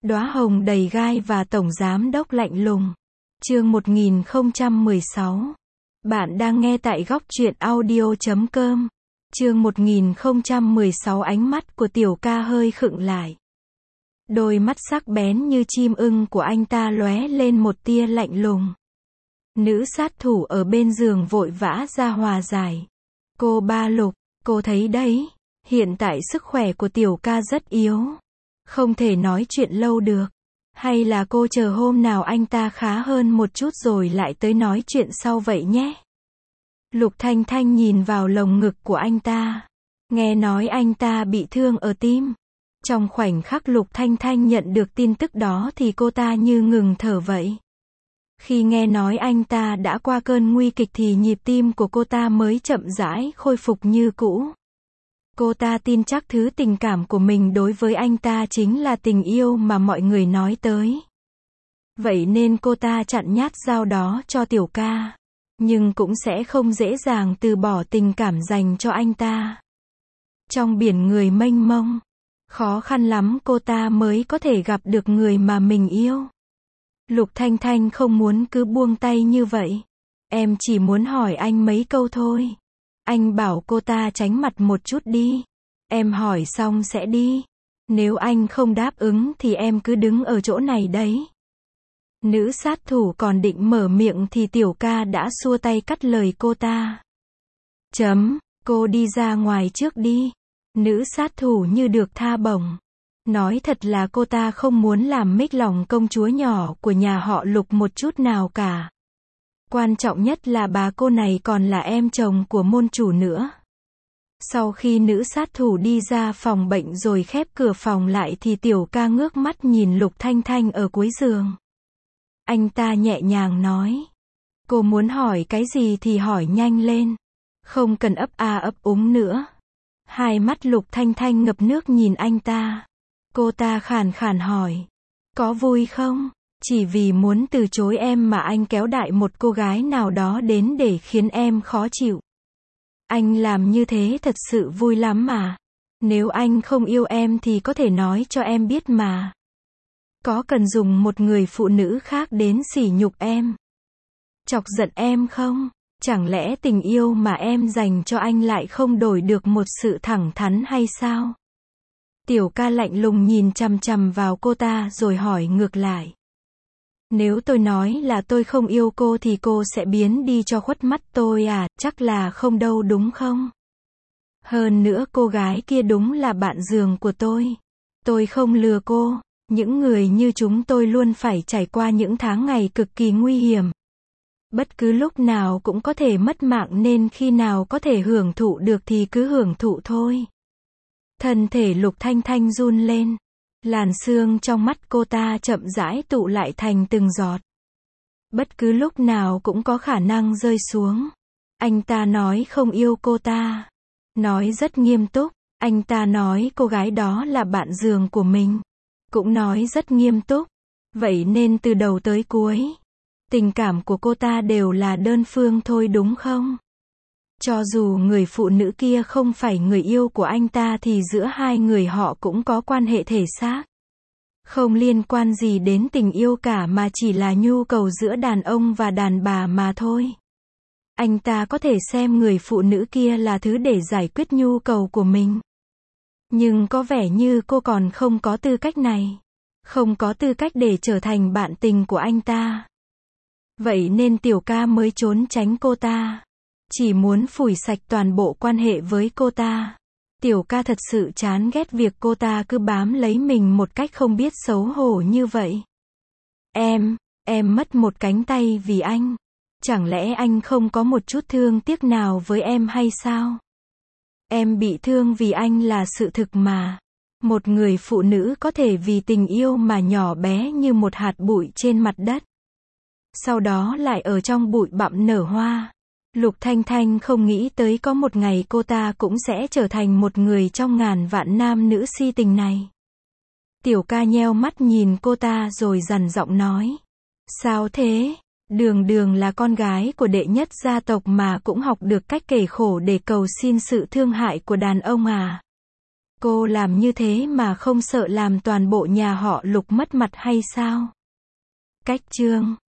Đóa hồng đầy gai và tổng giám đốc lạnh lùng. Chương 1016. Bạn đang nghe tại góc truyện audio.com. Chương 1016. Ánh mắt của tiểu ca hơi khựng lại. Đôi mắt sắc bén như chim ưng của anh ta lóe lên một tia lạnh lùng. Nữ sát thủ ở bên giường vội vã ra hòa giải. Cô Ba Lục, cô thấy đấy, hiện tại sức khỏe của tiểu ca rất yếu. Không thể nói chuyện lâu được. Hay là cô chờ hôm nào anh ta khá hơn một chút rồi lại tới nói chuyện sau vậy nhé. Lục Thanh Thanh nhìn vào lồng ngực của anh ta. Nghe nói anh ta bị thương ở tim. Trong khoảnh khắc Lục Thanh Thanh nhận được tin tức đó thì cô ta như ngừng thở vậy. Khi nghe nói anh ta đã qua cơn nguy kịch thì nhịp tim của cô ta mới chậm rãi khôi phục như cũ. Cô ta tin chắc thứ tình cảm của mình đối với anh ta chính là tình yêu mà mọi người nói tới. Vậy nên cô ta chặn nhát dao đó cho tiểu ca. Nhưng cũng sẽ không dễ dàng từ bỏ tình cảm dành cho anh ta. Trong biển người mênh mông, khó khăn lắm cô ta mới có thể gặp được người mà mình yêu. Lục Thanh Thanh không muốn cứ buông tay như vậy. Em chỉ muốn hỏi anh mấy câu thôi. Anh bảo cô ta tránh mặt một chút đi. Em hỏi xong sẽ đi. Nếu anh không đáp ứng thì em cứ đứng ở chỗ này đấy. Nữ sát thủ còn định mở miệng thì tiểu ca đã xua tay cắt lời cô ta. Cô đi ra ngoài trước đi. Nữ sát thủ như được tha bổng. Nói thật là cô ta không muốn làm mếch lòng công chúa nhỏ của nhà họ Lục một chút nào cả. Quan trọng nhất là bà cô này còn là em chồng của môn chủ nữa. Sau khi nữ sát thủ đi ra phòng bệnh rồi khép cửa phòng lại thì tiểu ca ngước mắt nhìn Lục Thanh Thanh ở cuối giường. Anh ta nhẹ nhàng nói. Cô muốn hỏi cái gì thì hỏi nhanh lên. Không cần ấp a ấp úng nữa. Hai mắt Lục Thanh Thanh ngập nước nhìn anh ta. Cô ta khàn khàn hỏi. Có vui không? Chỉ vì muốn từ chối em mà anh kéo đại một cô gái nào đó đến để khiến em khó chịu. Anh làm như thế thật sự vui lắm mà. Nếu anh không yêu em thì có thể nói cho em biết mà. Có cần dùng một người phụ nữ khác đến sỉ nhục em, chọc giận em không? Chẳng lẽ tình yêu mà em dành cho anh lại không đổi được một sự thẳng thắn hay sao? Tiểu ca lạnh lùng nhìn chằm chằm vào cô ta rồi hỏi ngược lại. Nếu tôi nói là tôi không yêu cô thì cô sẽ biến đi cho khuất mắt tôi à? Chắc là không đâu đúng không? Hơn nữa cô gái kia đúng là bạn giường của tôi. Tôi không lừa cô. Những người như chúng tôi luôn phải trải qua những tháng ngày cực kỳ nguy hiểm. Bất cứ lúc nào cũng có thể mất mạng nên khi nào có thể hưởng thụ được thì cứ hưởng thụ thôi. Thân thể Lục Thanh Thanh run lên. Làn sương trong mắt cô ta chậm rãi tụ lại thành từng giọt. Bất cứ lúc nào cũng có khả năng rơi xuống. Anh ta nói không yêu cô ta. Nói rất nghiêm túc. Anh ta nói cô gái đó là bạn giường của mình. Cũng nói rất nghiêm túc. Vậy nên từ đầu tới cuối, tình cảm của cô ta đều là đơn phương thôi đúng không? Cho dù người phụ nữ kia không phải người yêu của anh ta thì giữa hai người họ cũng có quan hệ thể xác. Không liên quan gì đến tình yêu cả mà chỉ là nhu cầu giữa đàn ông và đàn bà mà thôi. Anh ta có thể xem người phụ nữ kia là thứ để giải quyết nhu cầu của mình. Nhưng có vẻ như cô còn không có tư cách này. Không có tư cách để trở thành bạn tình của anh ta. Vậy nên tiểu ca mới trốn tránh cô ta. Chỉ muốn phủi sạch toàn bộ quan hệ với cô ta. Tiểu ca thật sự chán ghét việc cô ta cứ bám lấy mình một cách không biết xấu hổ như vậy. Em mất một cánh tay vì anh. Chẳng lẽ anh không có một chút thương tiếc nào với em hay sao? Em bị thương vì anh là sự thực mà. Một người phụ nữ có thể vì tình yêu mà nhỏ bé như một hạt bụi trên mặt đất. Sau đó lại ở trong bụi bặm nở hoa. Lục Thanh Thanh không nghĩ tới có một ngày cô ta cũng sẽ trở thành một người trong ngàn vạn nam nữ si tình này. Tiểu ca nheo mắt nhìn cô ta rồi dằn giọng nói. Sao thế? Đường là con gái của đệ nhất gia tộc mà cũng học được cách kể khổ để cầu xin sự thương hại của đàn ông à? Cô làm như thế mà không sợ làm toàn bộ nhà họ Lục mất mặt hay sao? Cách chương